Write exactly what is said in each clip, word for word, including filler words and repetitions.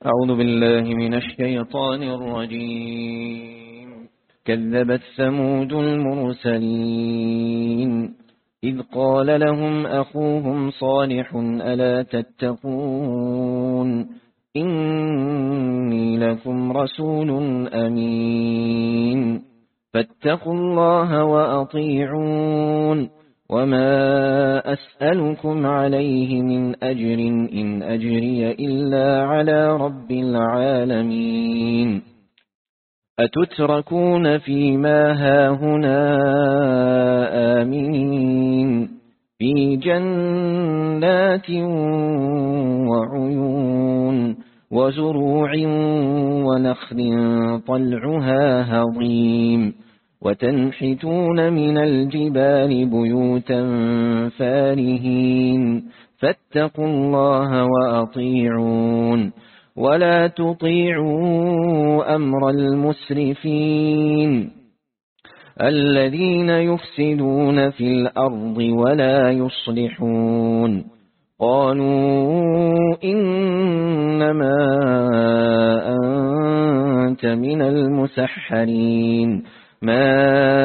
أعوذ بالله من الشيطان الرجيم. كذبت ثمود المرسلين إذ قال لهم أخوهم صالح ألا تتقون إني لكم رسول أمين فاتقوا الله وأطيعون وما أسألكم عليه من أجر إن أجري إلا على رب العالمين أتتركون فيما هاهنا آمنين في جنات وعيون وزروع ونخل طلعها هضيم وتنحتون من الجبال بيوتا فارهين فاتقوا الله وأطيعون ولا تطيعوا أمر المسرفين الذين يفسدون في الأرض ولا يصلحون قالوا إنما أنت من المسحرين ما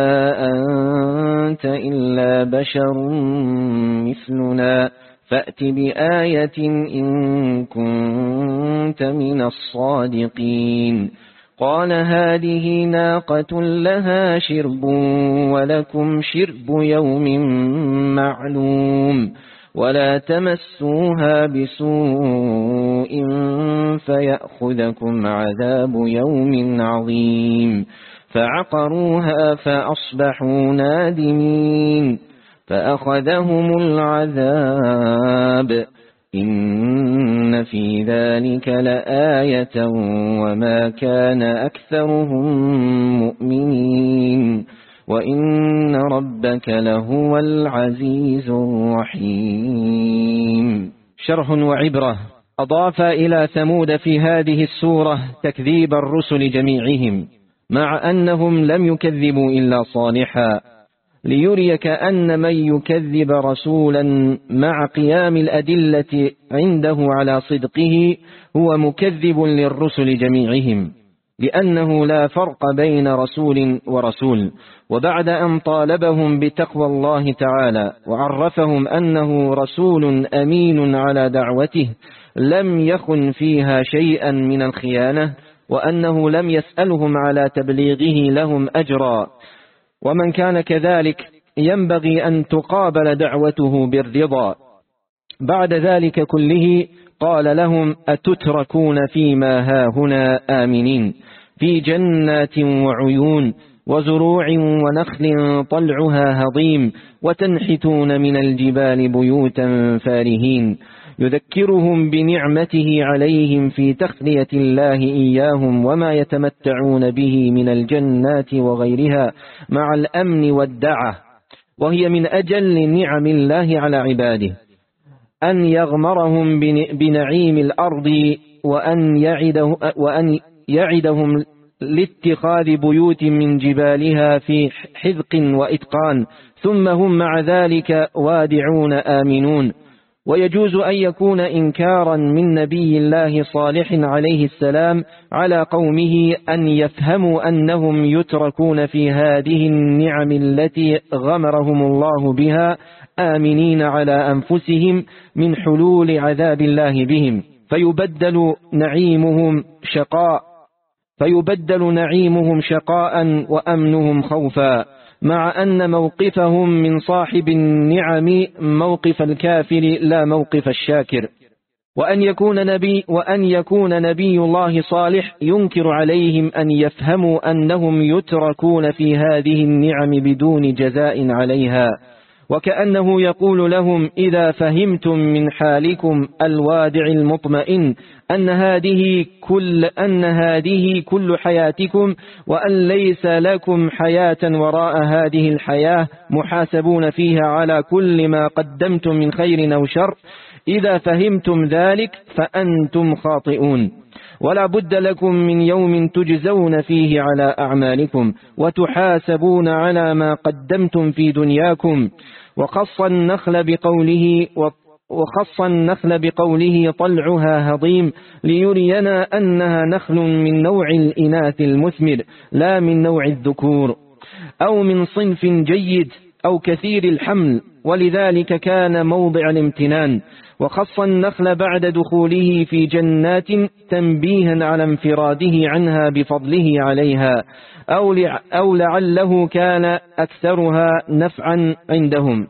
أنت إلا بشر مثلنا فأت بآية إن كنت من الصادقين قال هذه ناقة لها شرب ولكم شرب يوم معلوم ولا تمسوها بسوء فيأخذكم عذاب يوم عظيم فعقروها فأصبحوا نادمين فأخذهم العذاب إن في ذلك لآية وما كان أكثرهم مؤمنين وإن ربك لهو العزيز الرحيم. شرح وعبرة. أضاف إلى ثمود في هذه السورة تكذيب الرسل جميعهم مع أنهم لم يكذبوا إلا صالحا ليريك أن من يكذب رسولا مع قيام الأدلة عنده على صدقه هو مكذب للرسل جميعهم لأنه لا فرق بين رسول ورسول. وبعد أن طالبهم بتقوى الله تعالى وعرفهم أنه رسول أمين على دعوته لم يخن فيها شيئا من الخيانة وأنه لم يسألهم على تبليغه لهم أجرا ومن كان كذلك ينبغي أن تقابل دعوته بالرضا. بعد ذلك كله قال لهم أتتركون فيما هاهنا آمنين في جنات وعيون وزروع ونخل طلعها هضيم وتنحتون من الجبال بيوتا فارهين يذكرهم بنعمته عليهم في تخلية الله إياهم وما يتمتعون به من الجنات وغيرها مع الأمن والدعة، وهي من أجل نعم الله على عباده أن يغمرهم بنعيم الأرض وأن, يعده وأن يعدهم لاتخاذ بيوت من جبالها في حذق وإتقان ثم هم مع ذلك وادعون آمنون. ويجوز أن يكون إنكارا من نبي الله صالح عليه السلام على قومه أن يفهموا أنهم يتركون في هذه النعم التي غمرهم الله بها آمنين على أنفسهم من حلول عذاب الله بهم فيبدل نعيمهم شقاء فيبدل نعيمهم شقاء وأمنهم خوفا مع أن موقفهم من صاحب النعم موقف الكافر لا موقف الشاكر. وأن يكون نبي وأن يكون نبي الله صالح ينكر عليهم أن يفهموا أنهم يتركون في هذه النعم بدون جزاء عليها، وكأنه يقول لهم إذا فهمتم من حالكم الوادع المطمئن أن هذه كل أن هذه كل حياتكم وأن ليس لكم حياة وراء هذه الحياة محاسبون فيها على كل ما قدمتم من خير أو شر، إذا فهمتم ذلك فأنتم خاطئون ولا بد لكم من يوم تجزون فيه على أعمالكم وتحاسبون على ما قدمتم في دنياكم. وخص النخل بقوله وخص النخل بقوله طلعها هضيم ليرينا أنها نخل من نوع الإناث المثمر لا من نوع الذكور، أو من صنف جيد أو كثير الحمل، ولذلك كان موضع الامتنان. وخص النخل بعد دخوله في جنات تنبيها على انفراده عنها بفضله عليها، أو لعله كان أكثرها نفعا عندهم.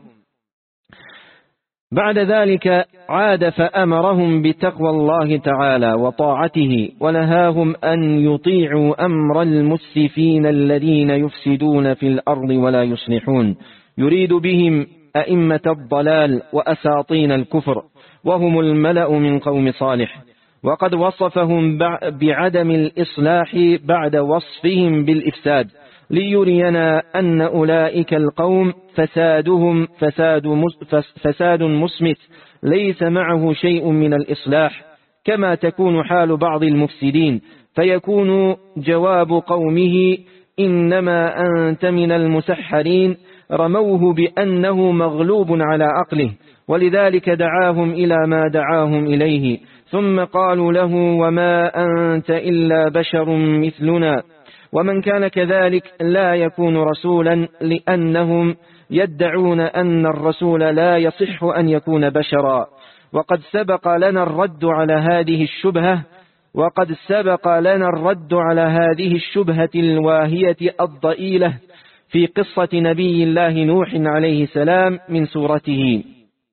بعد ذلك عاد فأمرهم بتقوى الله تعالى وطاعته، ونهاهم أن يطيعوا أمر المسرفين الذين يفسدون في الأرض ولا يصلحون، يريد بهم أئمة الضلال وأساطين الكفر، وهم الملأ من قوم صالح. وقد وصفهم بعدم الإصلاح بعد وصفهم بالإفساد، ليرينا أن أولئك القوم فسادهم فساد, فساد مسمت ليس معه شيء من الإصلاح، كما تكون حال بعض المفسدين، فيكون جواب قومه إنما أنت من المسحرين، رموه بأنه مغلوب على عقله، ولذلك دعاهم إلى ما دعاهم إليه، ثم قالوا له وما أنت إلا بشر مثلنا. ومن كان كذلك لا يكون رسولا، لأنهم يدعون أن الرسول لا يصح أن يكون بشرا. وقد سبق لنا الرد على هذه الشبهة وقد سبق لنا الرد على هذه الشبهة الواهية الضئيلة في قصة نبي الله نوح عليه السلام من سورته.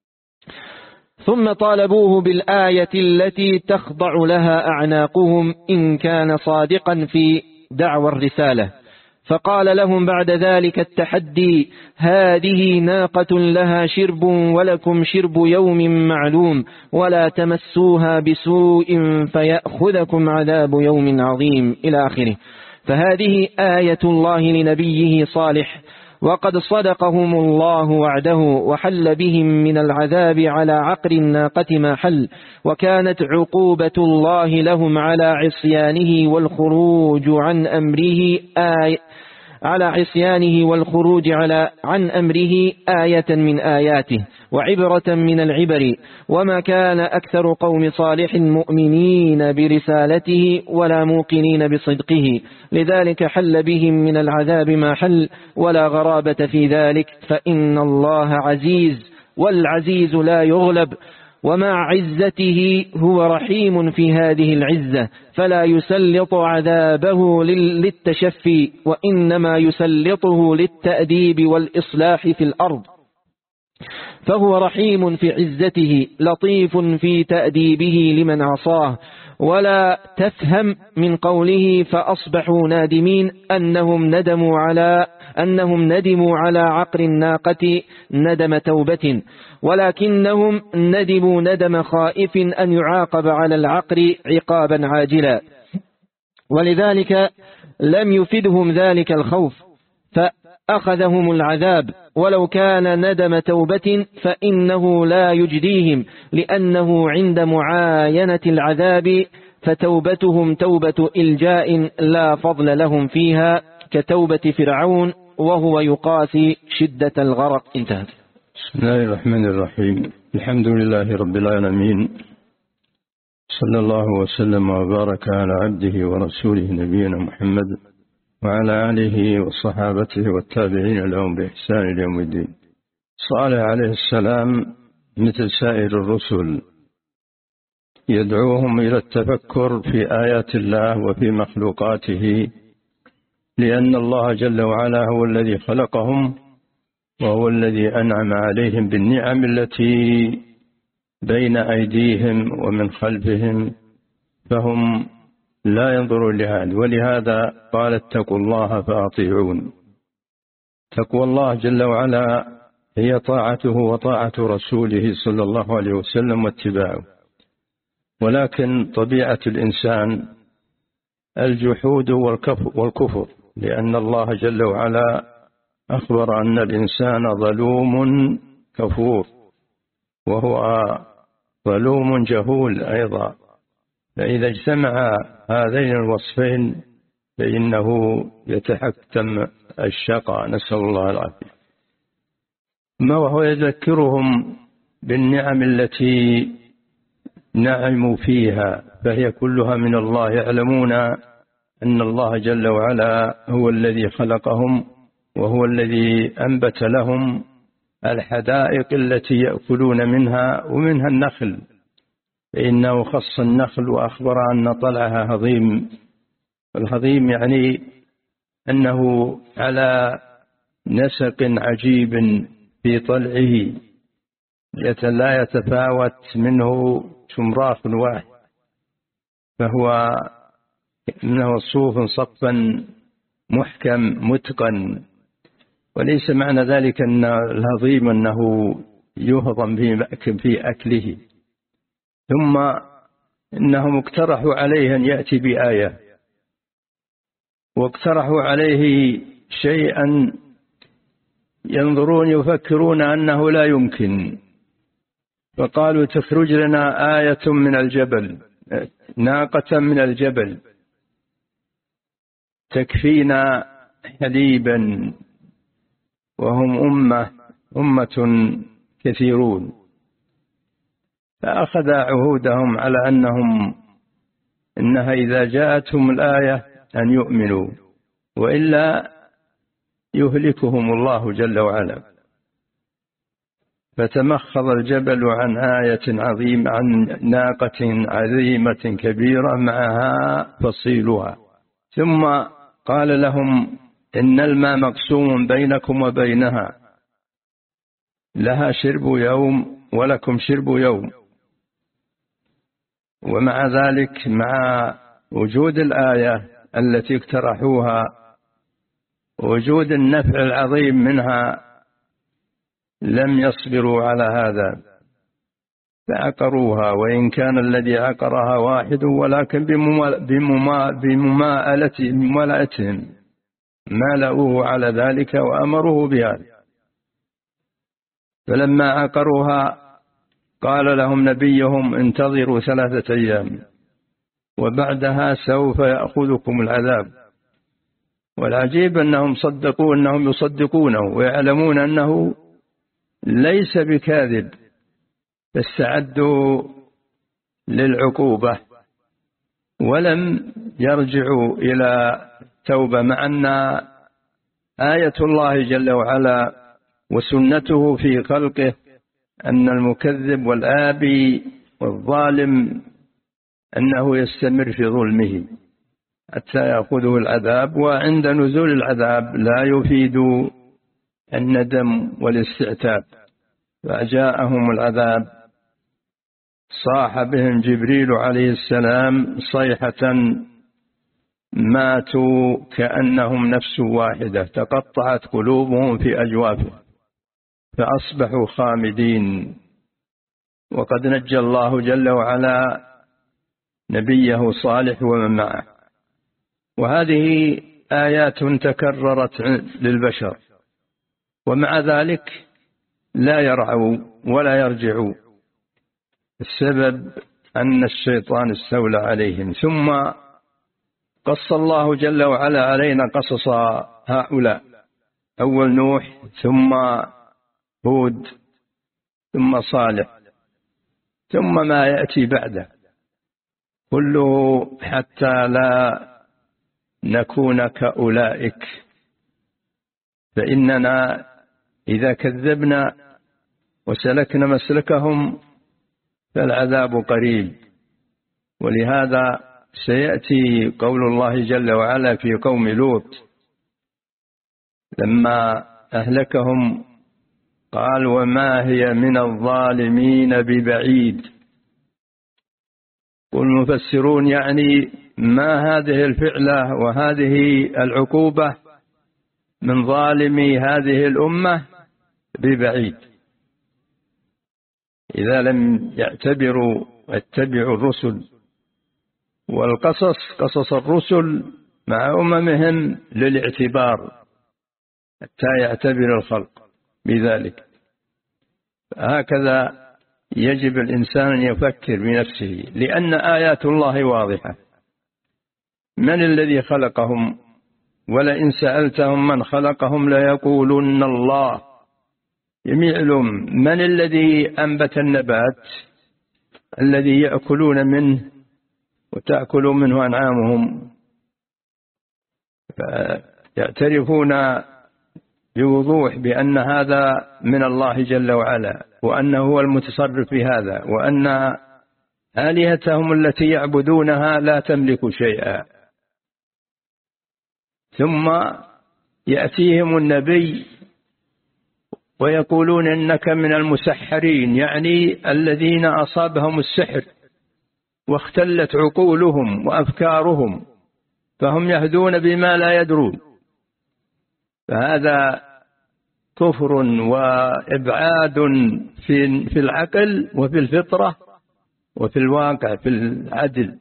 ثم طالبوه بالآية التي تخضع لها أعناقهم إن كان صادقا في دعوى الرسالة، فقال لهم بعد ذلك التحدي: هذه ناقة لها شرب ولكم شرب يوم معلوم، ولا تمسوها بسوء فيأخذكم عذاب يوم عظيم، إلى آخره. فهذه آية الله لنبيه صالح، وقد صدقهم الله وعده، وحل بهم من العذاب على عقر الناقة ما حل، وكانت عقوبة الله لهم على عصيانه والخروج عن أمره آية على عصيانه والخروج على عن أمره آية من آياته وعبرة من العبر. وما كان أكثر قوم صالح مؤمنين برسالته ولا موقنين بصدقه، لذلك حل بهم من العذاب ما حل، ولا غرابة في ذلك، فإن الله عزيز، والعزيز لا يغلب، ومع عزته هو رحيم في هذه العزة، فلا يسلط عذابه للتشفي، وإنما يسلطه للتأديب والإصلاح في الأرض. فهو رحيم في عزته، لطيف في تأديبه لمن عصاه. ولا تفهم من قوله فأصبحوا نادمين أنهم ندموا على أنهم ندموا على عقر الناقة ندم توبة، ولكنهم ندموا ندم خائف أن يعاقب على العقر عقابا عاجلا، ولذلك لم يفدهم ذلك الخوف فأخذهم العذاب. ولو كان ندم توبة فإنه لا يجديهم، لأنه عند معاينة العذاب فتوبتهم توبة إلجاء لا فضل لهم فيها، كتوبة فرعون وهو يقاسي شدة الغرق. انتهت. بسم الله الرحمن الرحيم. الحمد لله رب العالمين، صلى الله وسلم وبارك على عبده ورسوله نبينا محمد وعلى آله وصحابته والتابعين لهم بإحسان إلى يوم الدين. صالح عليه السلام مثل سائر الرسل يدعوهم إلى التفكر في آيات الله وفي مخلوقاته، لأن الله جل وعلا هو الذي خلقهم، وهو الذي أنعم عليهم بالنعم التي بين أيديهم ومن خلفهم، فهم لا ينظرون لهذا. ولهذا قال اتقوا الله فأطيعون. تقوى الله جل وعلا هي طاعته وطاعة رسوله صلى الله عليه وسلم واتباعه، ولكن طبيعة الإنسان الجحود والكفر، لأن الله جل وعلا أخبر أن الإنسان ظلوم كفور، وهو ظلوم جهول أيضا. فإذا اجتمع هذين الوصفين فإنه يتحتم الشقاء، نسأل الله العافية. ما وهو يذكرهم بالنعم التي نعموا فيها، فهي كلها من الله. يعلمون أن الله جل وعلا هو الذي خلقهم، وهو الذي أنبت لهم الحدائق التي يأكلون منها، ومنها النخل، فإنه خص النخل وأخبر أن طلعها هضيم. الهضيم يعني أنه على نسق عجيب في طلعه لا يتفاوت منه شمراخ واحد، فهو إنه صوف صفا محكم متقن. وليس معنى ذلك أن الهضيم أنه يهضم في أكله. ثم إنهم اقترحوا عليه أن يأتي بآية، واقترحوا عليه شيئا ينظرون يفكرون أنه لا يمكن، فقالوا تخرج لنا آية من الجبل، ناقة من الجبل تكفينا حليبا، وهم أمة أمة كثيرون. فأخذ عهودهم على أنهم إنها إذا جاءتهم الآية أن يؤمنوا، وإلا يهلكهم الله جل وعلا. فتمخض الجبل عن آية عظيمة، عن ناقة عظيمة كبيرة معها فصيلها. ثم قال لهم إن الماء مقسوم بينكم وبينها، لها شرب يوم ولكم شرب يوم. ومع ذلك مع وجود الآية التي اقترحوها، وجود النفع العظيم منها، لم يصبروا على هذا فعقروها، وإن كان الذي عقرها واحد، ولكن بممالئتهم مالؤوه على ذلك وأمروه بهذا. فلما عقروها قال لهم نبيهم انتظروا ثلاثة أيام وبعدها سوف يأخذكم العذاب. والعجيب أنهم صدقوا أنهم يصدقونه ويعلمون أنه ليس بكاذب، فاستعدوا للعقوبة ولم يرجعوا إلى توبة، مع أن آية الله جل وعلا وسنته في خلقه أن المكذب والآبي والظالم أنه يستمر في ظلمه حتى يأخذه العذاب، وعند نزول العذاب لا يفيد الندم والاستعتاب. فجاءهم العذاب صاح بهم جبريل عليه السلام صيحة ماتوا كأنهم نفس واحدة، تقطعت قلوبهم في أجوافهم فأصبحوا خامدين. وقد نجى الله جل وعلا نبيه صالح ومن معه. وهذه آيات تكررت للبشر، ومع ذلك لا يرعوا ولا يرجعوا. السبب أن الشيطان استولى عليهم. ثم قص الله جل وعلا علينا قصص هؤلاء، أول نوح ثم هود ثم صالح ثم ما يأتي بعده، كله حتى لا نكون كأولئك. فإننا إذا كذبنا وسلكنا مسلكهم فالعذاب قريب. ولهذا سيأتي قول الله جل وعلا في قوم لوط لما أهلكهم قال وما هي من الظالمين ببعيد. والمفسرون يعني ما هذه الفعلة وهذه العقوبة من ظالمي هذه الأمة ببعيد. إذا لم يعتبروا اتبعوا الرسل، والقصص قصص الرسل مع أممهم للاعتبار حتى يعتبر الخلق بذلك. هكذا يجب الإنسان أن يفكر بنفسه، لأن آيات الله واضحة. من الذي خلقهم؟ ولئن سألتهم من خلقهم ليقولن الله. جميع الأمم. من الذي أنبت النبات الذي يأكلون منه وتأكل منه أنعامهم؟ فيعترفون بوضوح بأن هذا من الله جل وعلا، وأنه هو المتصرف في هذا، وأن آلهتهم التي يعبدونها لا تملك شيئا. ثم يأتيهم النبي ويقولون إنك من المسحرين، يعني الذين أصابهم السحر واختلت عقولهم وأفكارهم، فهم يهدون بما لا يدرون. فهذا كفر وإبعاد في في العقل وفي الفطرة وفي الواقع في العدل.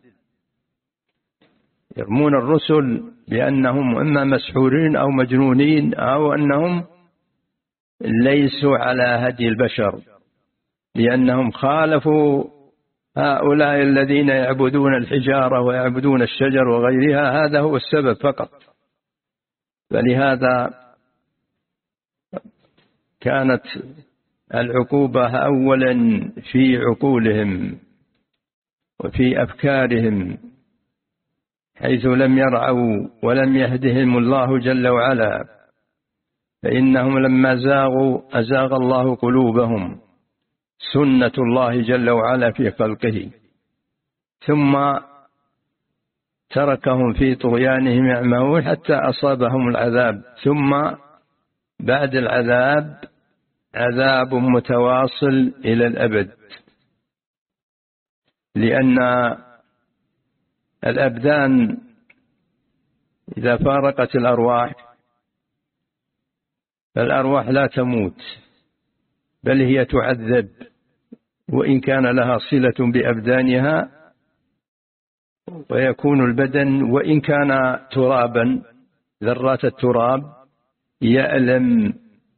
يرمون الرسل بأنهم إما مسحورين أو مجنونين أو أنهم ليسوا على هدي البشر، لأنهم خالفوا هؤلاء الذين يعبدون الحجارة ويعبدون الشجر وغيرها. هذا هو السبب فقط. فلهذا كانت العقوبة أولا في عقولهم وفي أفكارهم، حيث لم يرعوا ولم يهدهم الله جل وعلا، فإنهم لما زاغوا أزاغ الله قلوبهم، سنة الله جل وعلا في خلقه، ثم تركهم في طغيانهم يعمهون حتى أصابهم العذاب، ثم بعد العذاب عذاب متواصل إلى الأبد، لأن الأبدان إذا فارقت الأرواح فالأرواح لا تموت، بل هي تعذب، وإن كان لها صلة بأبدانها، ويكون البدن وإن كان ترابا ذرات التراب يألم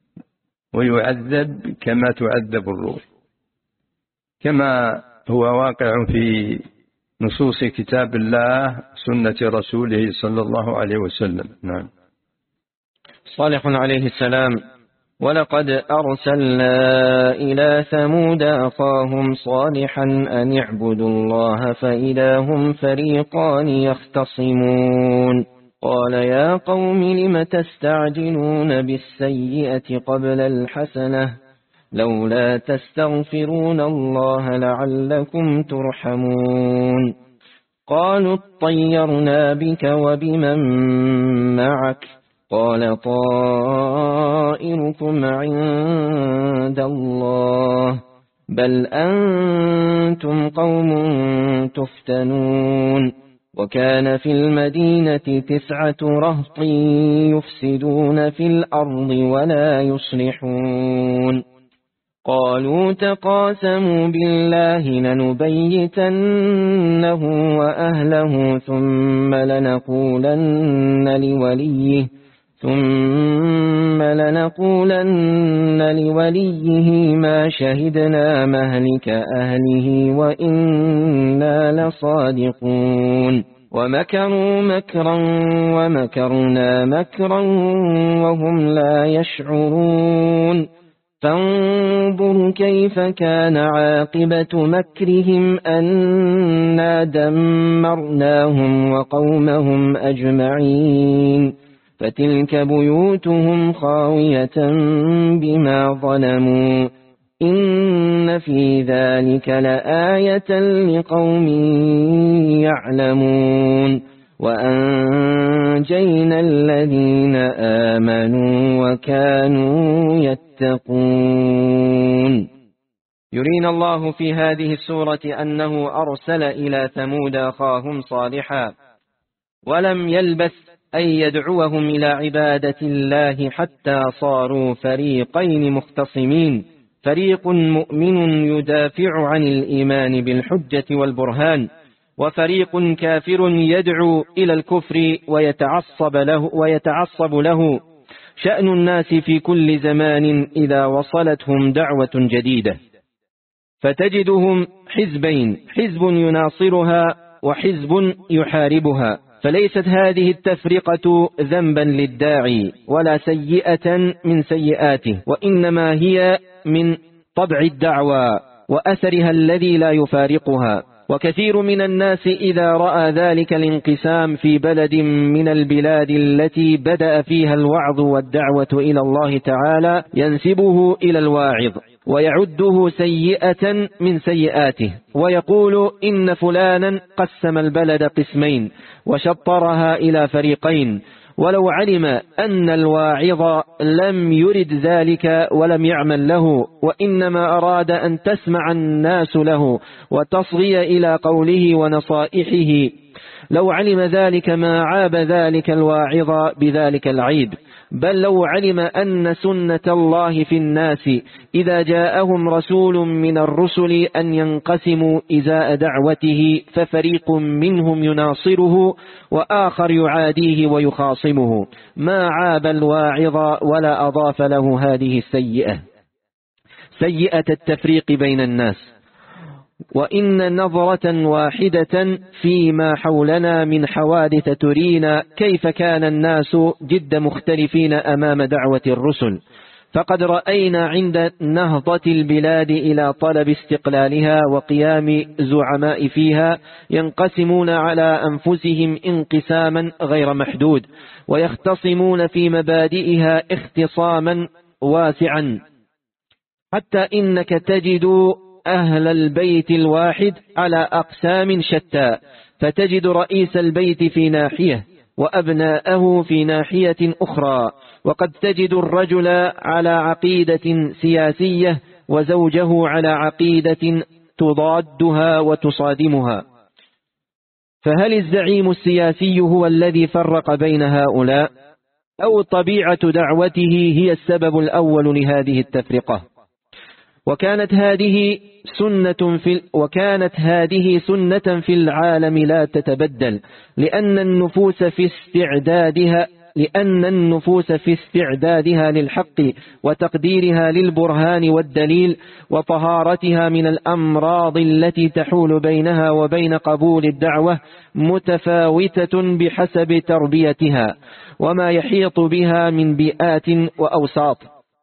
ويعذب كما تعذب الروح، كما هو واقع في نصوص كتاب الله سنة رسوله صلى الله عليه وسلم. نعم. صالح عليه السلام: ولقد أرسلنا إلى ثمود أخاهم صالحا أن اعبدوا الله فإذا هم فريقان يختصمون قال يا قوم لم تستعجلون بالسيئة قبل الحسنة لولا تستغفرون الله لعلكم ترحمون قالوا اطيرنا بك وبمن معك قال طائركم عند الله بل أنتم قوم تفتنون وكان في المدينة تسعة رهط يفسدون في الأرض ولا يصلحون قالوا تقاسموا بالله لنبيتنه وأهله ثم لنقولن لوليه ثم لنقولن لوليه ما شهدنا مهلك أهله وإنا لصادقون ومكروا مكرا ومكرنا مكرا وهم لا يشعرون فانظر كيف كان عاقبة مكرهم أنا دمرناهم وقومهم أجمعين فتلك بيوتهم خاوية بما ظلموا إن في ذلك لآية لقوم يعلمون وأنجينا الذين آمنوا وكانوا يتقون. يرينا الله في هذه السورة أنه أرسل إلى ثمود أخاهم صالحا ولم يلبث أن يدعوهم إلى عبادة الله حتى صاروا فريقين مختصمين، فريق مؤمن يدافع عن الإيمان بالحجة والبرهان، وفريق كافر يدعو إلى الكفر ويتعصب له, ويتعصب له شأن الناس في كل زمان إذا وصلتهم دعوة جديدة، فتجدهم حزبين، حزب يناصرها وحزب يحاربها، فليست هذه التفرقة ذنبا للداعي ولا سيئة من سيئاته، وإنما هي من طبع الدعوة وأثرها الذي لا يفارقها. وكثير من الناس إذا رأى ذلك الانقسام في بلد من البلاد التي بدأ فيها الوعظ والدعوة إلى الله تعالى ينسبه إلى الواعظ ويعده سيئة من سيئاته، ويقول إن فلانا قسم البلد قسمين وشطرها إلى فريقين، ولو علم أن الواعظ لم يرد ذلك ولم يعمل له، وإنما أراد أن تسمع الناس له وتصغي إلى قوله ونصائحه، لو علم ذلك ما عاب ذلك الواعظ بذلك العيب، بل لو علم أن سنة الله في الناس إذا جاءهم رسول من الرسل أن ينقسموا إزاء دعوته ففريق منهم يناصره وآخر يعاديه ويخاصمه، ما عاب الواعظ ولا أضاف له هذه السيئة سيئة التفريق بين الناس. وإن نظرة واحدة فيما حولنا من حوادث ترينا كيف كان الناس جد مختلفين أمام دعوة الرسل، فقد رأينا عند نهضة البلاد إلى طلب استقلالها وقيام زعماء فيها ينقسمون على أنفسهم انقساما غير محدود، ويختصمون في مبادئها اختصاما واسعا، حتى إنك تجد أهل البيت الواحد على أقسام شتى، فتجد رئيس البيت في ناحية وأبناءه في ناحية أخرى، وقد تجد الرجل على عقيدة سياسية وزوجه على عقيدة تضادها وتصادمها. فهل الزعيم السياسي هو الذي فرق بين هؤلاء، أو طبيعة دعوته هي السبب الأول لهذه التفرقة؟ وكانت هذه سنة في وكانت هذه سنة في العالم لا تتبدل، لأن النفوس في استعدادها لأن النفوس في استعدادها للحق وتقديرها للبرهان والدليل وطهارتها من الأمراض التي تحول بينها وبين قبول الدعوة متفاوتة بحسب تربيتها وما يحيط بها من بيئات وأوساط،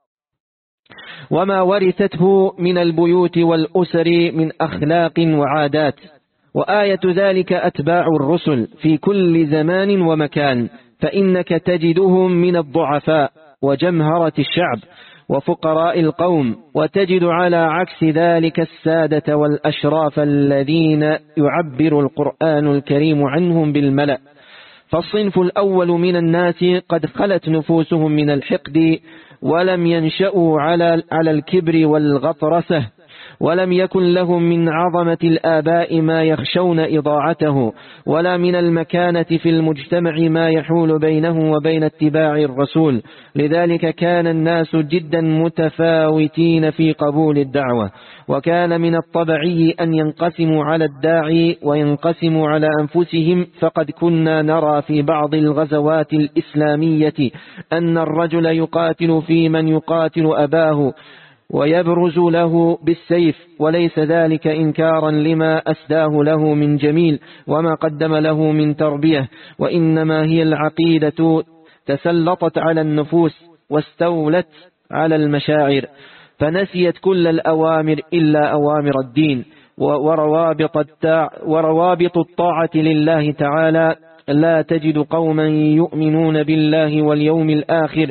وما ورثته من البيوت والأسر من أخلاق وعادات. وآية ذلك أتباع الرسل في كل زمان ومكان، فإنك تجدهم من الضعفاء وجمهرة الشعب وفقراء القوم، وتجد على عكس ذلك السادة والأشراف الذين يعبر القرآن الكريم عنهم بالملأ. فالصنف الأول من الناس قد خلت نفوسهم من الحقد ولم ينشأوا على على الكبر والغطرسة، ولم يكن لهم من عظمة الآباء ما يخشون إضاعته، ولا من المكانة في المجتمع ما يحول بينه وبين اتباع الرسول. لذلك كان الناس جدا متفاوتين في قبول الدعوة، وكان من الطبيعي أن ينقسموا على الداعي وينقسموا على أنفسهم. فقد كنا نرى في بعض الغزوات الإسلامية أن الرجل يقاتل في من يقاتل أباه ويبرز له بالسيف، وليس ذلك إنكارا لما أسداه له من جميل وما قدم له من تربية، وإنما هي العقيدة تسلطت على النفوس واستولت على المشاعر، فنسيت كل الأوامر إلا أوامر الدين وروابط, التاع وروابط الطاعة لله تعالى. لا تجد قوما يؤمنون بالله واليوم الآخر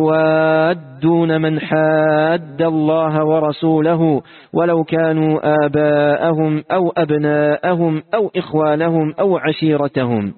يوادون من حاد الله ورسوله ولو كانوا آباءهم أو أبناءهم أو إخوانهم أو عشيرتهم.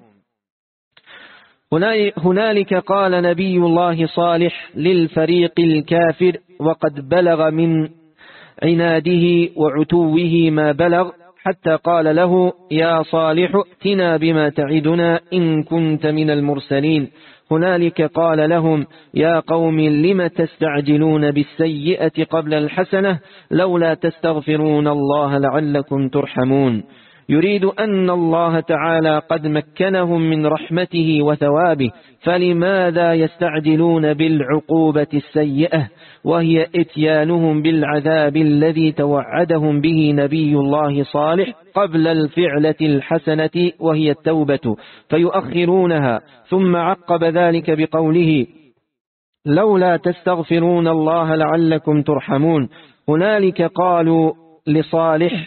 هنالك قال نبي الله صالح للفريق الكافر وقد بلغ من عناده وعتوه ما بلغ، حتى قال له: يا صالح ائتنا بما تعدنا إن كنت من المرسلين. هنالك قال لهم: يا قوم لم تستعجلون بالسيئة قبل الحسنة لولا تستغفرون الله لعلكم ترحمون. يريد أن الله تعالى قد مكنهم من رحمته وثوابه، فلماذا يستعجلون بالعقوبة السيئة وهي إتيانهم بالعذاب الذي توعدهم به نبي الله صالح قبل الفعلة الحسنة وهي التوبة، فيؤخرونها. ثم عقب ذلك بقوله: لولا تستغفرون الله لعلكم ترحمون. هنالك قالوا لصالح: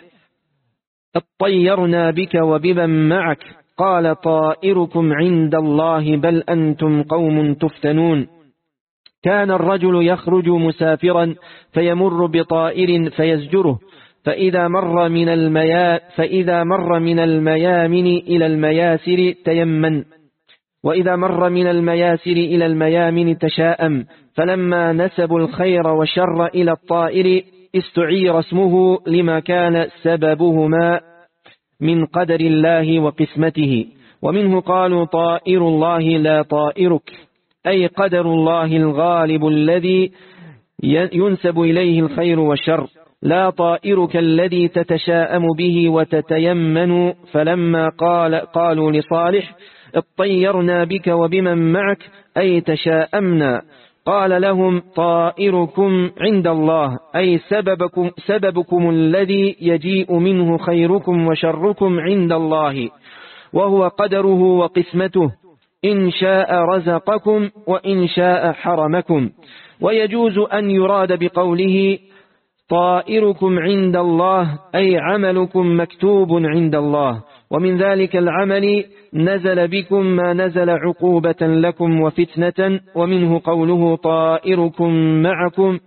اطيرنا بك وبمن معك، قال: طائركم عند الله بل أنتم قوم تفتنون. كان الرجل يخرج مسافرا فيمر بطائر فيزجره، فإذا مر من الميا فإذا مر من الميامن إلى المياسر تيمن، وإذا مر من المياسر إلى الميامن تشاءم. فلما نسبوا الخير والشر إلى الطائر استعير اسمه لما كان سببهما من قدر الله وقسمته. ومنه قالوا: طائر الله لا طائرك، أي قدر الله الغالب الذي ينسب إليه الخير والشر، لا طائرك الذي تتشاءم به وتتيمن. فلما قال قالوا لصالح: اطيرنا بك وبمن معك، أي تشاءمنا، قال لهم: طائركم عند الله، أي سببكم, سببكم الذي يجيء منه خيركم وشركم عند الله، وهو قدره وقسمته، إن شاء رزقكم وإن شاء حرمكم. ويجوز أن يراد بقوله طائركم عند الله أي عملكم مكتوب عند الله، ومن ذلك العمل نزل بكم ما نزل عقوبة لكم وفتنة. ومنه قوله طائركم معكم،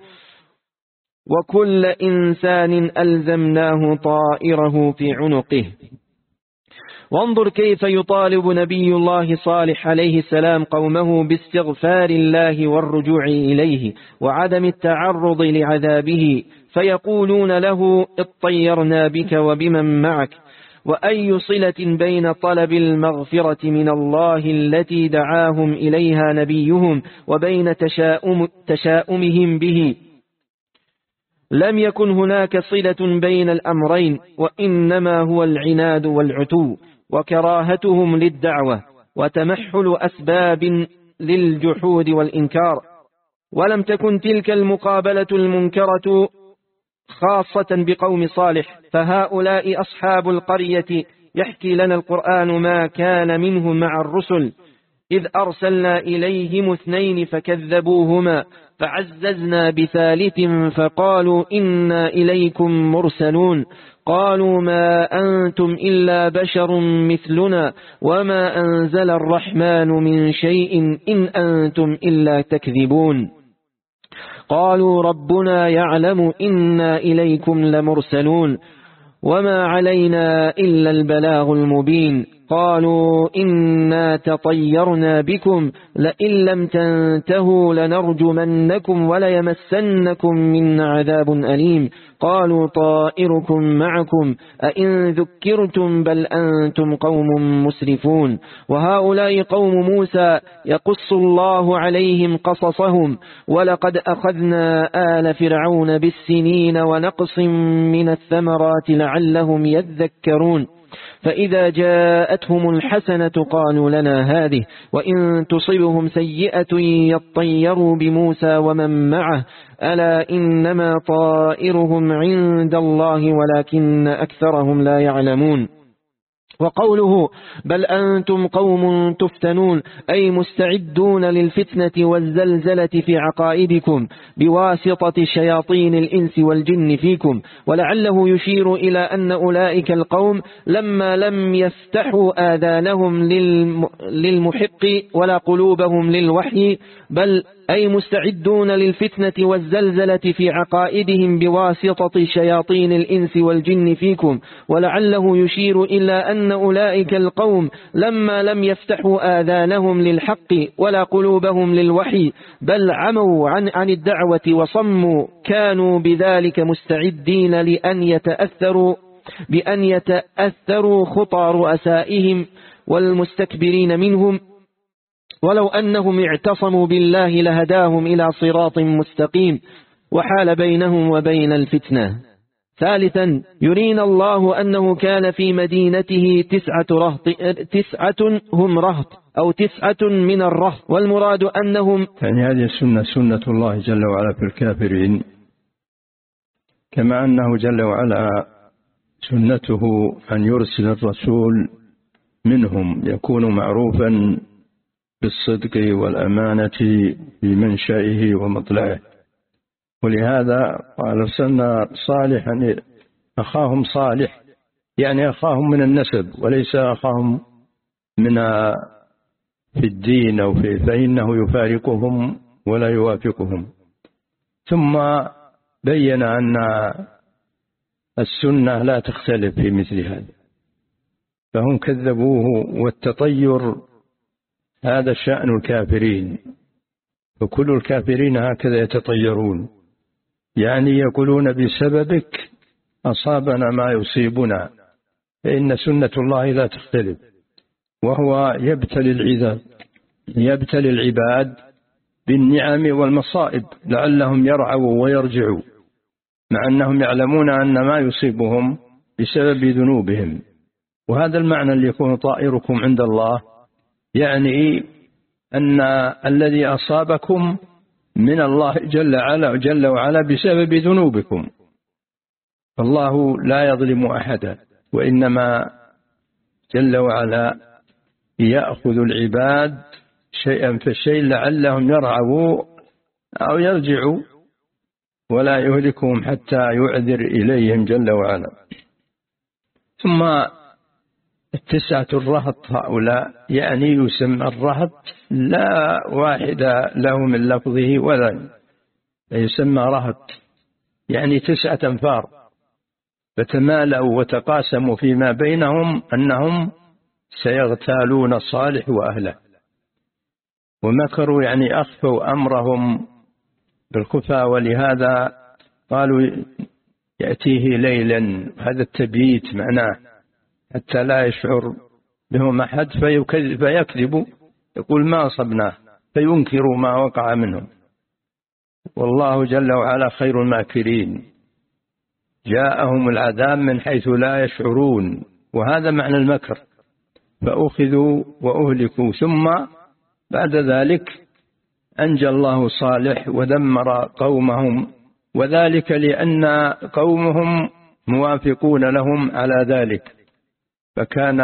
وكل إنسان ألزمناه طائره في عنقه. وانظر كيف يطالب نبي الله صالح عليه السلام قومه باستغفار الله والرجوع إليه وعدم التعرض لعذابه، فيقولون له: اطيرنا بك وبمن معك. وأي صلة بين طلب المغفرة من الله التي دعاهم إليها نبيهم وبين تشاؤم تشاؤمهم به؟ لم يكن هناك صلة بين الأمرين، وإنما هو العناد والعتو وكراهتهم للدعوة وتمحل أسباب للجحود والإنكار. ولم تكن تلك المقابلة المنكرة خاصة بقوم صالح، فهؤلاء أصحاب القرية يحكي لنا القرآن ما كان منهم مع الرسل: إذ أرسلنا إليهم اثنين فكذبوهما فعززنا بثالث فقالوا إنا إليكم مرسلون، قالوا ما أنتم إلا بشر مثلنا وما أنزل الرحمن من شيء إن أنتم إلا تكذبون. قالوا ربنا يعلم إنا إليكم لمرسلون وما علينا إلا البلاغ المبين. قالوا إنا تطيرنا بكم لئن لم تنتهوا لنرجمنكم وليمسنكم منا عذاب أليم. قالوا طائركم معكم أئن ذكرتم بل أنتم قوم مسرفون. وهؤلاء قوم موسى يقص الله عليهم قصصهم: ولقد أخذنا آل فرعون بالسنين ونقص من الثمرات لعلهم يذكرون. فإذا جاءتهم الحسنة قالوا لنا هذه، وإن تصبهم سيئة يطيروا بموسى ومن معه، ألا إنما طائرهم عند الله ولكن أكثرهم لا يعلمون. وقوله بل أنتم قوم تفتنون أي مستعدون للفتنة والزلزلة في عقائدكم بواسطة شياطين الإنس والجن فيكم. ولعله يشير إلى أن أولئك القوم لما لم يفتحوا آذانهم للمحق ولا قلوبهم للوحي، بل أي مستعدون للفتنة والزلزلة في عقائدهم بواسطة شياطين الإنس والجن فيكم. ولعله يشير إلى أن أولئك القوم لما لم يفتحوا آذانهم للحق ولا قلوبهم للوحي بل عموا عن, عن الدعوة وصموا، كانوا بذلك مستعدين لأن يتأثروا بأن يتأثروا خطى رؤسائهم والمستكبرين منهم، ولو أنهم اعتصموا بالله لهداهم إلى صراط مستقيم وحال بينهم وبين الفتنة. ثالثا يرينا الله أنه كان في مدينته تسعة رهط تسعة هم رهط أو تسعة من الرهط، والمراد أنهم يعني هذه السنة سنة الله جل وعلا في الكافرين، كما أنه جل وعلا سنته أن يرسل الرسول منهم يكون معروفا بالصدق والأمانة في منشئه ومطلعه. ولهذا قال أرسلنا صالحا أخاهم صالح، يعني أخاهم من النسب وليس أخاهم من في الدين أو في فإنه يفارقهم ولا يوافقهم. ثم بين أن السنة لا تختلف في مثل هذا، فهم كذبوه. والتطير هذا شأن الكافرين، وكل الكافرين هكذا يتطيرون، يعني يقولون بسببك أصابنا ما يصيبنا، فإن سنة الله لا تختلف، وهو يبتلي العباد يبتلي العباد بالنعم والمصائب لعلهم يرعوا ويرجعوا، مع أنهم يعلمون أن ما يصيبهم بسبب ذنوبهم. وهذا المعنى اللي يكون طائركم عند الله، يعني أن الذي أصابكم من الله جل وعلا جل وعلا بسبب ذنوبكم. فالله لا يظلم أحدا، وإنما جل وعلا يأخذ العباد شيئا فشيء لعلهم يرعوا أو يرجعوا، ولا يهلكهم حتى يعذر إليهم جل وعلا. ثم التسعة الرهط هؤلاء، يعني يسمى الرهط لا واحد له من لفظه ولا يسمى رهط، يعني تسعة أنفار، فتمالأوا وتقاسموا فيما بينهم أنهم سيغتالون صالح وأهله، ومكروا يعني أخفوا أمرهم بالخفاء. ولهذا قالوا يأتيه ليلا، هذا التبييت معناه حتى لا يشعر بهم أحد فيكذب، يقول ما أصبناه، فينكروا ما وقع منهم. والله جل وعلا خير الماكرين، جاءهم العذاب من حيث لا يشعرون، وهذا معنى المكر. فأخذوا وأهلكوا، ثم بعد ذلك أنجى الله صالح ودمر قومهم، وذلك لأن قومهم موافقون لهم على ذلك، فكان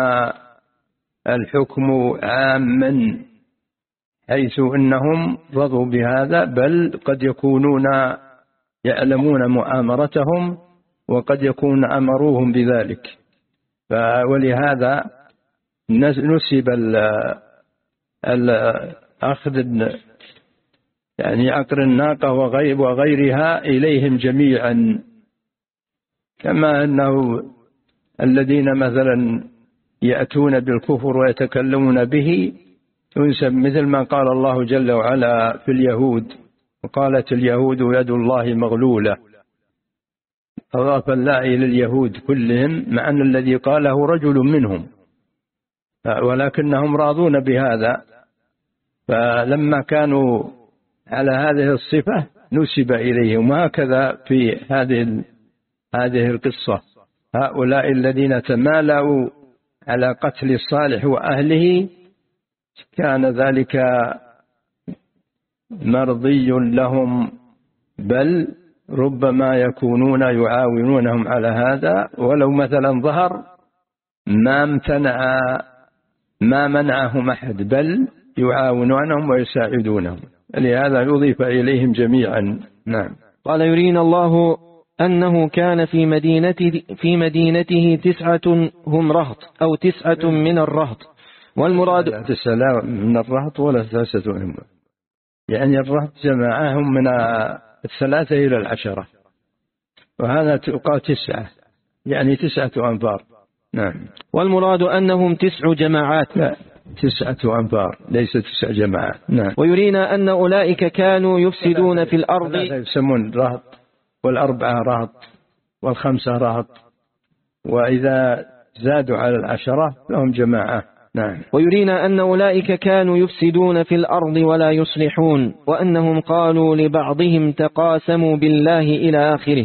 الحكم عاما حيث إنهم رضوا بهذا، بل قد يكونون يعلمون مؤامرتهم وقد يكون أمروهم بذلك. ولهذا نسب الأخذ يعني عقر الناقة وغيرها إليهم جميعا، كما أنه الذين مثلا يأتون بالكفر ويتكلمون به ينسب، مثل ما قال الله جل وعلا في اليهود، وقالت اليهود يد الله مغلولة، أضاف الله إلى اليهود كلهم، مع أن الذي قاله رجل منهم، ولكنهم راضون بهذا. فلما كانوا على هذه الصفة نسب إليهم. وهكذا في هذه هذه القصة، هؤلاء الذين تمالأوا على قتل الصالح وأهله كان ذلك مرضي لهم، بل ربما يكونون يعاونونهم على هذا، ولو مثلا ظهر ما امتنع ما منعهم أحد، بل يعاونونهم ويساعدونهم، لهذا يضيف إليهم جميعا. نعم. قال يرينا الله أنه كان في مدينته, في مدينته تسعة هم رهط أو تسعة من الرهط، والمراد تسعة من الرهط ولا ثلاثة هم، يعني الرهط جماعهم من الثلاثة إلى العشرة، وهذا تقال تسعة، يعني تسعة أنفار. نعم. والمراد أنهم تسع جماعات، لا تسعة أنفار ليس تسع جماعات. نعم. ويرينا أن أولئك كانوا يفسدون في الأرض، يسمون رهط، والأربعة رهط والخمسة رهط، وإذا زادوا على العشرة لهم جماعة. نعم. ويرينا أن أولئك كانوا يفسدون في الأرض ولا يصلحون، وأنهم قالوا لبعضهم تقاسموا بالله إلى آخره،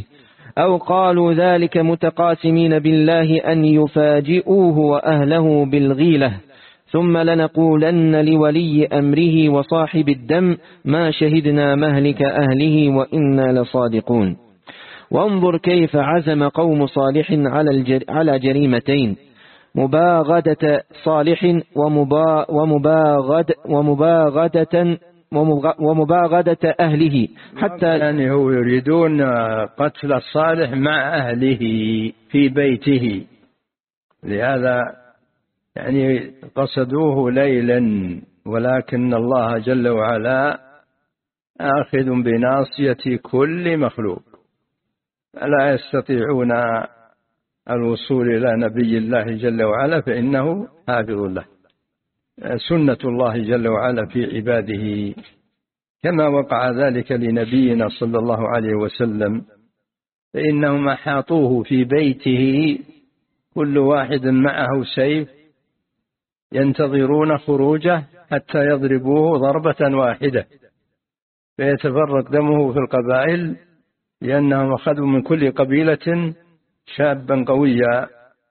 أو قالوا ذلك متقاسمين بالله أن يفاجئوه وأهله بالغيلة، ثم لنقولن لولي أمره وصاحب الدم ما شهدنا مهلك أهله وإنا لصادقون. وانظر كيف عزم قوم صالح على, الجر... على جريمتين: مباغدة صالح ومبا... ومباغد... ومباغدة ومباغدة أهله، حتى يعني هو يريدون قتل صالح مع أهله في بيته، لهذا يعني قصدوه ليلا، ولكن الله جل وعلا آخذ بناصية كل مخلوق، فلا يستطيعون الوصول إلى نبي الله جل وعلا فإنه حافظ له. سنة الله جل وعلا في عباده، كما وقع ذلك لنبينا صلى الله عليه وسلم، فإنهم أحاطوه في بيته كل واحد معه سيف ينتظرون خروجه حتى يضربوه ضربة واحدة فيتفرق دمه في القبائل، لأنهم أخذوا من كل قبيلة شابا قويا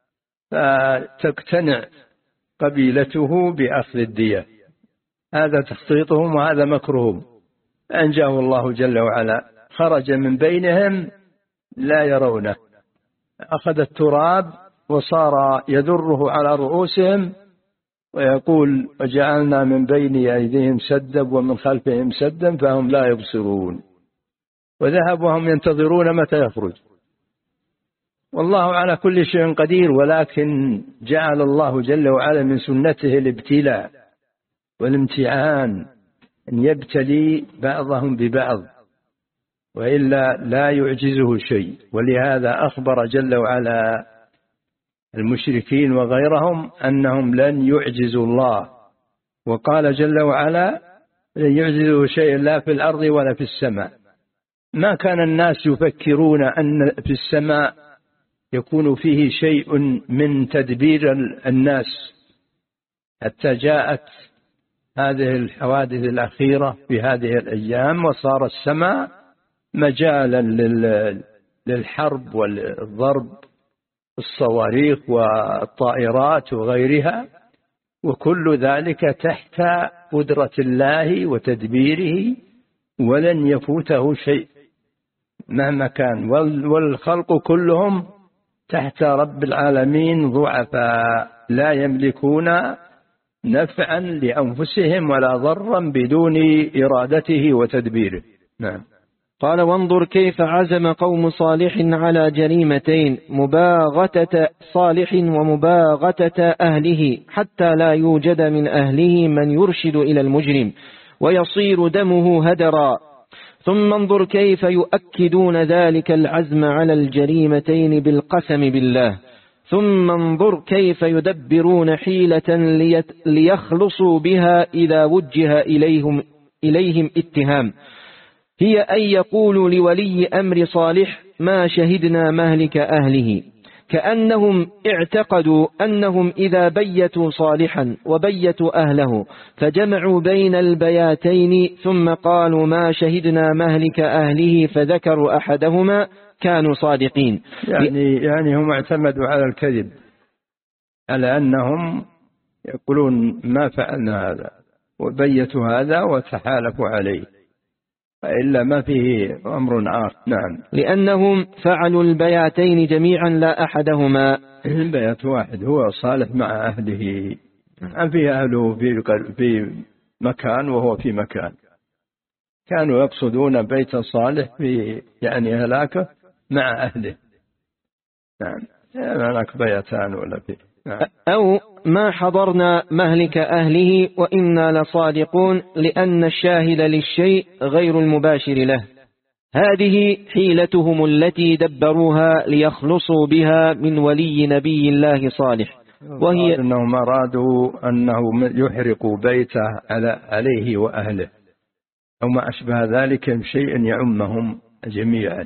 فتقتنع قبيلته بأخذ الدية. هذا تخطيطهم وهذا مكرهم. أنجاه الله جل وعلا، خرج من بينهم لا يرونه، أخذ التراب وصار يدره على رؤوسهم ويقول: وجعلنا من بين أيديهم سدا ومن خلفهم سدا فهم لا يبصرون. وذهب وهم ينتظرون متى يخرج. والله على كل شيء قدير، ولكن جعل الله جل وعلا من سنته الابتلاء والامتحان، أن يبتلي بعضهم ببعض، وإلا لا يعجزه شيء. ولهذا أخبر جل وعلا المشركين وغيرهم أنهم لن يعجزوا الله، وقال جل وعلا: لن يعجزه شيء لا في الأرض ولا في السماء. ما كان الناس يفكرون أن في السماء يكون فيه شيء من تدبير الناس، حتى جاءت هذه الحوادث الأخيرة في هذه الأيام، وصار السماء مجالا للحرب والضرب، الصواريخ والطائرات وغيرها، وكل ذلك تحت قدرة الله وتدبيره، ولن يفوته شيء مهما كان. والخلق كلهم تحت رب العالمين ضعفاء لا يملكون نفعا لأنفسهم ولا ضرا بدون إرادته وتدبيره. نعم. قال: وانظر كيف عزم قوم صالح على جريمتين: مباغتة صالح ومباغتة أهله، حتى لا يوجد من أهله من يرشد إلى المجرم ويصير دمه هدرا. ثم انظر كيف يؤكدون ذلك العزم على الجريمتين بالقسم بالله. ثم انظر كيف يدبرون حيلة ليخلصوا بها إذا وجه إليهم, إليهم اتهام، هي أن يقولوا لولي أمر صالح: ما شهدنا مهلك أهله، كأنهم اعتقدوا أنهم إذا بيتوا صالحا وبيتوا أهله فجمعوا بين البياتين ثم قالوا: ما شهدنا مهلك أهله، فذكروا أحدهما، كانوا صادقين. يعني, يعني هم اعتمدوا على الكذب، على أنهم يقولون ما فعلنا هذا، وبيتوا هذا وتحالفوا عليه، إلا ما فيه أمر آخر. نعم. لأنهم فعلوا البياتين جميعا لا أحدهما. البيات واحد، هو صالح مع أهله، أم فيه أهله في مكان وهو في مكان. كانوا يقصدون بيت صالح في يعني هلاكه مع أهله. نعم. هناك بيتان ولا فيه. نعم. أو ما حضرنا مهلك أهله وإنا لصادقون، لأن الشاهد للشيء غير المباشر له. هذه حيلتهم التي دبروها ليخلصوا بها من ولي نبي الله صالح، وهي أنهم أرادوا أنه يحرقوا بيته عليه وأهله أو ما أشبه ذلك بشيء يعمهم جميعا،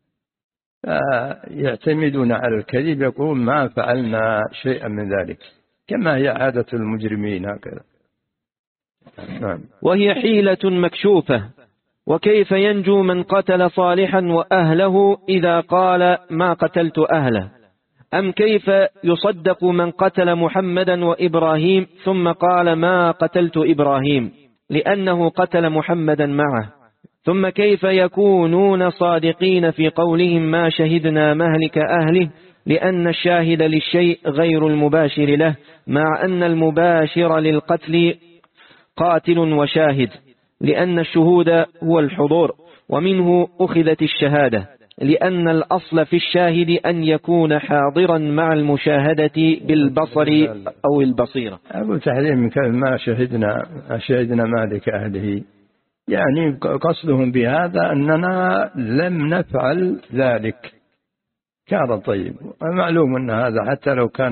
يعتمدون على الكذب، يقول ما فعلنا شيئا من ذلك، كما هي عادة المجرمين هكذا. نعم. وهي حيلة مكشوفة، وكيف ينجو من قتل صالحا وأهله إذا قال ما قتلت أهله؟ أم كيف يصدق من قتل محمدا وإبراهيم ثم قال ما قتلت إبراهيم لأنه قتل محمدا معه؟ ثم كيف يكونون صادقين في قولهم ما شهدنا مهلك أهله لأن الشاهد للشيء غير المباشر له، مع أن المباشر للقتل قاتل وشاهد، لأن الشهود هو الحضور، ومنه أخذت الشهادة، لأن الأصل في الشاهد أن يكون حاضرا مع المشاهدة بالبصر أو البصيرة. أبو تحريم ما شهدنا شهدنا مالك أهله، يعني قصدهم بهذا أننا لم نفعل ذلك. كان طيب، معلوم أن هذا حتى لو كان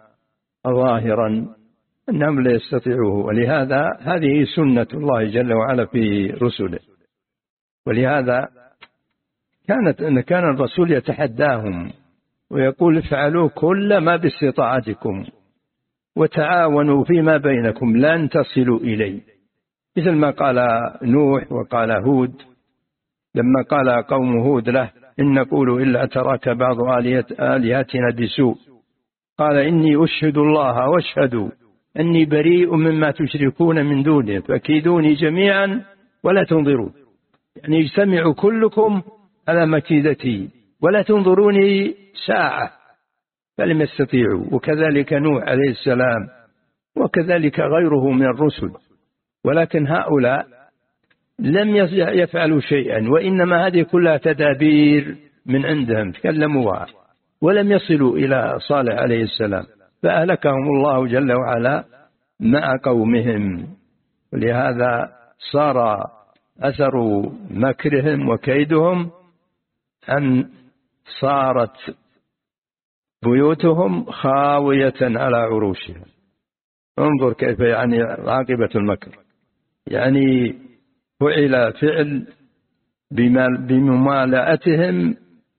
ظاهرا أنهم لا يستطيعوه، ولهذا هذه سنة الله جل وعلا في رسله، ولهذا كانت أن كان الرسول يتحداهم ويقول افعلوا كل ما باستطاعتكم وتعاونوا فيما بينكم لن تصلوا إلي، مثل ما قال نوح وقال هود لما قال قوم هود له إن نقول إلا تراك بعض آلهتنا بسوء، قال إني أشهد الله واشهدوا أني بريء مما تشركون من دونه فكيدوني جميعا ولا تنظرون، يعني اجتمعوا كلكم على مكيدتي ولا تنظروني ساعة، فلم يستطيعوا. وكذلك نوح عليه السلام وكذلك غيره من الرسل، ولكن هؤلاء لم يفعلوا شيئا، وإنما هذه كلها تدابير من عندهم تكلموها، ولم يصلوا إلى صالح عليه السلام، فأهلكهم الله جل وعلا مع قومهم. ولهذا صار أثر مكرهم وكيدهم أن صارت بيوتهم خاوية على عروشها. انظر كيف يعني عاقبة المكر، يعني فعل فعل بممالأتهم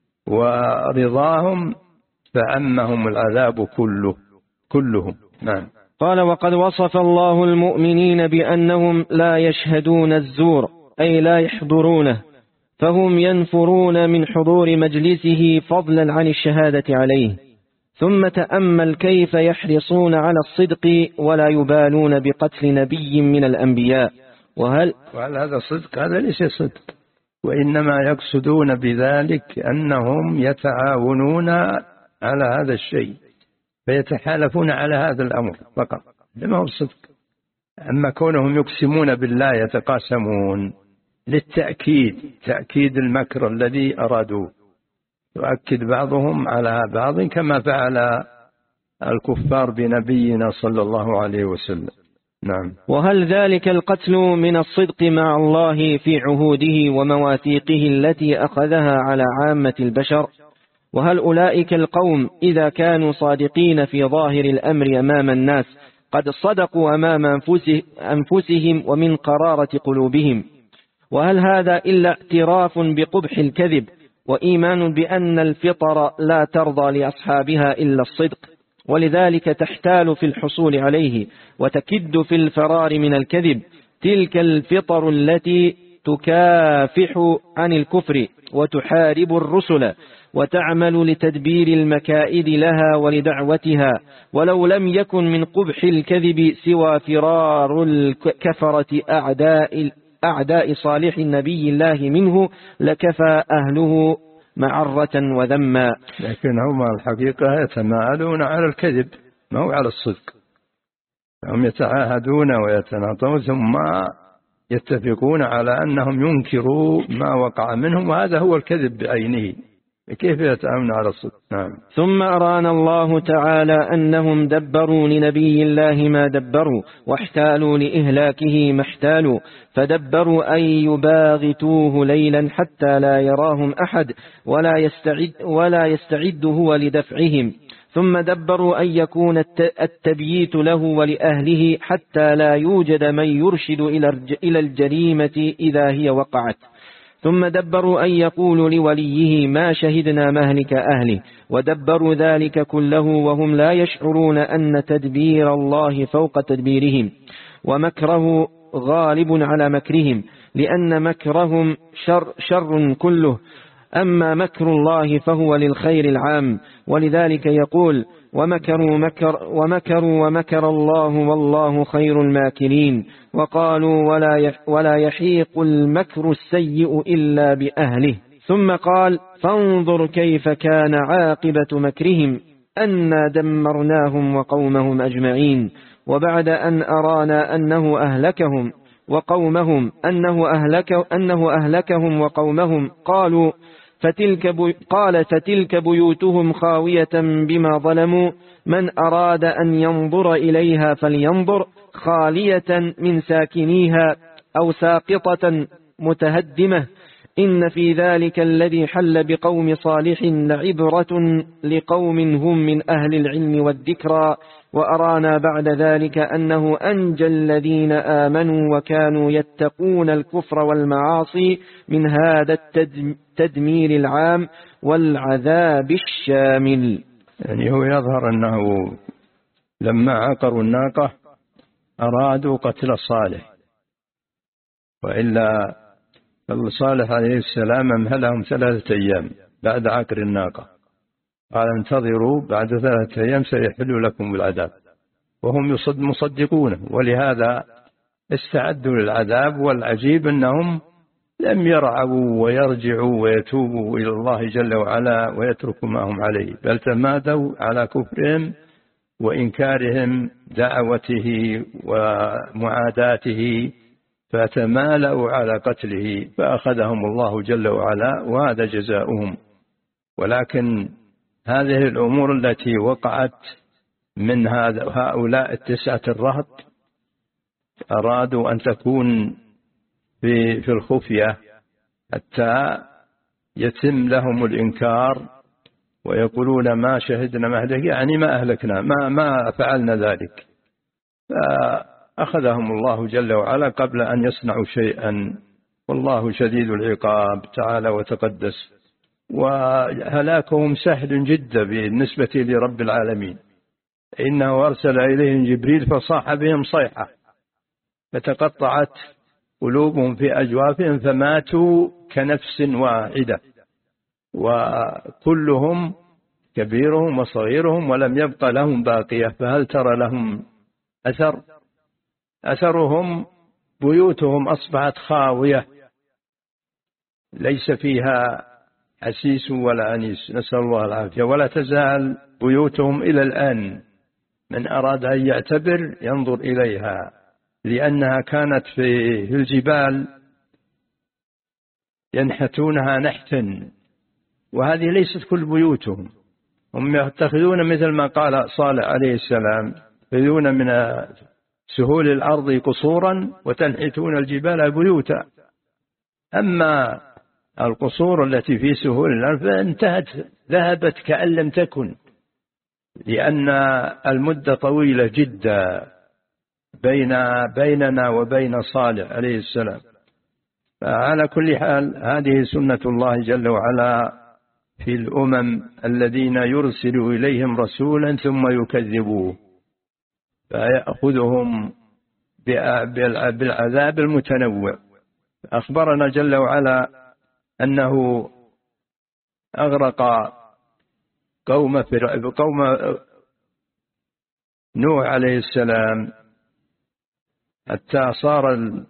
ورضاهم فعمهم العذاب كله كلهم. نعم. قال وقد وصف الله المؤمنين بأنهم لا يشهدون الزور، أي لا يحضرونه، فهم ينفرون من حضور مجلسه فضلا عن الشهادة عليه. ثم تأمل كيف يحرصون على الصدق ولا يبالون بقتل نبي من الأنبياء. وهل, وهل هذا صدق؟ هذا ليس صدق، وإنما يقصدون بذلك أنهم يتعاونون على هذا الشيء فيتحالفون على هذا الأمر فقط، لما هو صدق. أما كونهم يقسمون بالله يتقاسمون للتأكيد، تأكيد المكر الذي أرادوه، يؤكد بعضهم على بعض كما فعل الكفار بنبينا صلى الله عليه وسلم. نعم. وهل ذلك القتل من الصدق مع الله في عهوده ومواثيقه التي أخذها على عامة البشر؟ وهل أولئك القوم إذا كانوا صادقين في ظاهر الأمر أمام الناس قد صدقوا أمام أنفسهم ومن قرارة قلوبهم؟ وهل هذا إلا اعتراف بقبح الكذب وإيمان بأن الفطر لا ترضى لأصحابها إلا الصدق، ولذلك تحتال في الحصول عليه وتكد في الفرار من الكذب؟ تلك الفطر التي تكافح عن الكفر وتحارب الرسل وتعمل لتدبير المكائد لها ولدعوتها، ولو لم يكن من قبح الكذب سوى فرار الكفرة أعداء أعداء صالح النبي الله منه لكفى أهله معرة وذما. لكن هم الحقيقة يتمالون على الكذب ما هو على الصدق، هم يتعاهدون ويتناطون ثم يتفقون على أنهم ينكروا ما وقع منهم، وهذا هو الكذب بعينه، كيف يتعاون على الصدق. نعم. ثم أرانا الله تعالى أنهم دبروا لنبي الله ما دبروا واحتالوا لإهلاكه ما احتالوا، فدبروا أن يباغتوه ليلا حتى لا يراهم أحد ولا يستعد, ولا يستعد هو لدفعهم، ثم دبروا أن يكون التبييت له ولأهله حتى لا يوجد من يرشد إلى الجريمة إذا هي وقعت، ثم دبروا أن يقولوا لوليه ما شهدنا مهلك أهله، ودبروا ذلك كله وهم لا يشعرون أن تدبير الله فوق تدبيرهم ومكره غالب على مكرهم، لأن مكرهم شر, شر كله، أما مكر الله فهو للخير العام. ولذلك يقول ومكروا مكر ومكروا ومكر الله والله خير الماكرين. وقالوا ولا ولا يحيق المكر السيء إلا بأهله. ثم قال فانظر كيف كان عاقبة مكرهم أنا دمرناهم وقومهم أجمعين. وبعد أن أرانا أنه أهلكهم وقومهم أنه أهلك أنه أهلكهم وقومهم قالوا فتلك بي قال فتلك بيوتهم خاوية بما ظلموا من أراد أن ينظر إليها فلينظر خالية من ساكنيها أو ساقطة متهدمة إن في ذلك الذي حل بقوم صالح لعبرة لقوم هم من أهل العلم والذكرى. وأرانا بعد ذلك أنه أنجى الذين آمنوا وكانوا يتقون الكفر والمعاصي من هذا التدمير العام والعذاب الشامل. يعني هو يظهر أنه لما عقروا الناقة أرادوا قتل صالح، وإلا صالح عليه السلام أمهلهم ثلاثة أيام بعد عقر الناقة، قال انتظروا بعد ثلاثة أيام سيحل لكم بالعذاب، وهم مصدقونه، ولهذا استعدوا للعذاب. والعجيب أنهم لم يرعوا ويرجعوا ويتوبوا إلى الله جل وعلا ويتركوا ما هم عليه، بل تمادوا على كفرهم وإنكارهم دعوته ومعاداته، فتمالأوا على قتله فأخذهم الله جل وعلا، وهذا جزاؤهم. ولكن هذه الأمور التي وقعت من هذا هؤلاء التسعة الرهط أرادوا أن تكون في في الخفية حتى يتم لهم الإنكار ويقولون ما شهدنا ما أهلك، يعني ما أهلكنا ما ما فعلنا ذلك. فأخذهم الله جل وعلا قبل أن يصنعوا شيئا، والله شديد العقاب تعالى وتقدس، وهلاكهم سهل جدا بالنسبة لرب العالمين. إنه أرسل إليهم جبريل فصاح بهم صيحة فتقطعت قلوبهم في أجوافهم فماتوا كنفس واحدة، وكلهم كبيرهم وصغيرهم ولم يبق لهم باقية. فهل ترى لهم أثر؟ أثرهم بيوتهم أصبحت خاوية ليس فيها أسيس ولا أنيس، نسأل الله العافية. ولا تزال بيوتهم إلى الآن من أراد أن يعتبر ينظر إليها، لأنها كانت في الجبال ينحتونها نحتا، وهذه ليست كل بيوتهم. هم يتخذون مثل ما قال صالح عليه السلام يتخذون من سهول الأرض قصورا وتنحتون الجبال بيوتا. أما القصور التي في سهول الأرض فانتهت ذهبت كأن لم تكن، لأن المدة طويلة جدا بين بيننا وبين صالح عليه السلام. فعلى كل حال هذه سنة الله جل وعلا في الأمم الذين يرسل إليهم رسولا ثم يكذبوه فيأخذهم بالعذاب المتنوع. أخبرنا جل وعلا أنه أغرق قوم قوم نوح عليه السلام حتى صار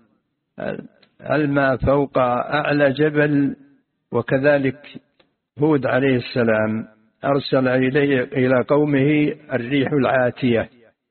الماء فوق أعلى جبل، وكذلك هود عليه السلام أرسل إليه إلى قومه الريح العاتية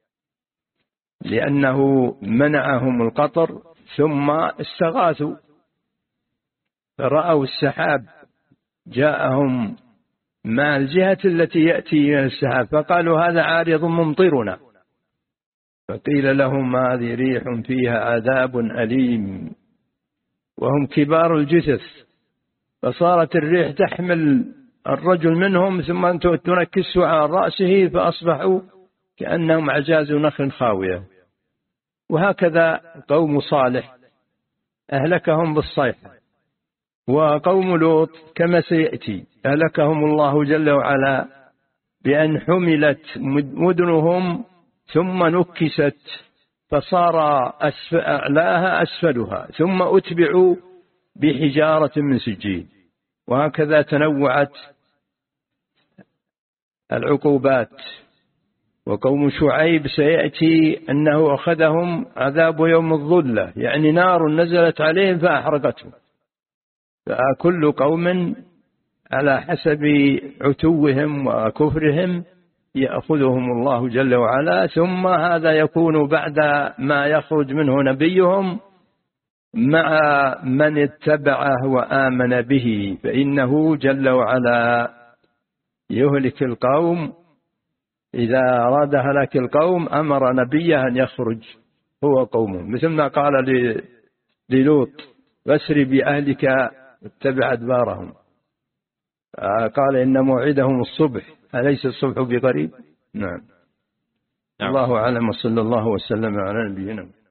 لأنه منعهم القطر، ثم استغاثوا فرأوا السحاب جاءهم مع الجهة التي يأتي السحاب فقالوا هذا عارض ممطرنا، فقيل لهم هذه ريح فيها عذاب أليم وهم كبار الجثث، فصارت الريح تحمل الرجل منهم ثم تنكسه على رأسه فأصبحوا كأنهم أعجاز نخل خاوية. وهكذا قوم صالح أهلكهم بالصيحة، وقوم لوط كما سيأتي أهلكهم الله جل وعلا بأن حملت مدنهم ثم نكست فصار أعلاها أسفلها، ثم أتبعوا بحجارة من سجيل. وهكذا تنوعت العقوبات. وقوم شعيب سيأتي أنه أخذهم عذاب يوم الظلة، يعني نار نزلت عليهم فأحرقتهم. فكل قوم على حسب عتوهم وكفرهم يأخذهم الله جل وعلا، ثم هذا يكون بعد ما يخرج منه نبيهم مع من اتبعه وآمن به، فإنه جل وعلا يهلك القوم. إذا أراد هلاك القوم أمر نبيه أن يخرج هو قومه، مثل ما قال للوط: فاسر بأهلك اتبع أدبارهم. قال: إن موعدهم الصبح، أليس الصبح بقريب؟ نعم. الله أعلم، وصلى الله وسلم على نبينا.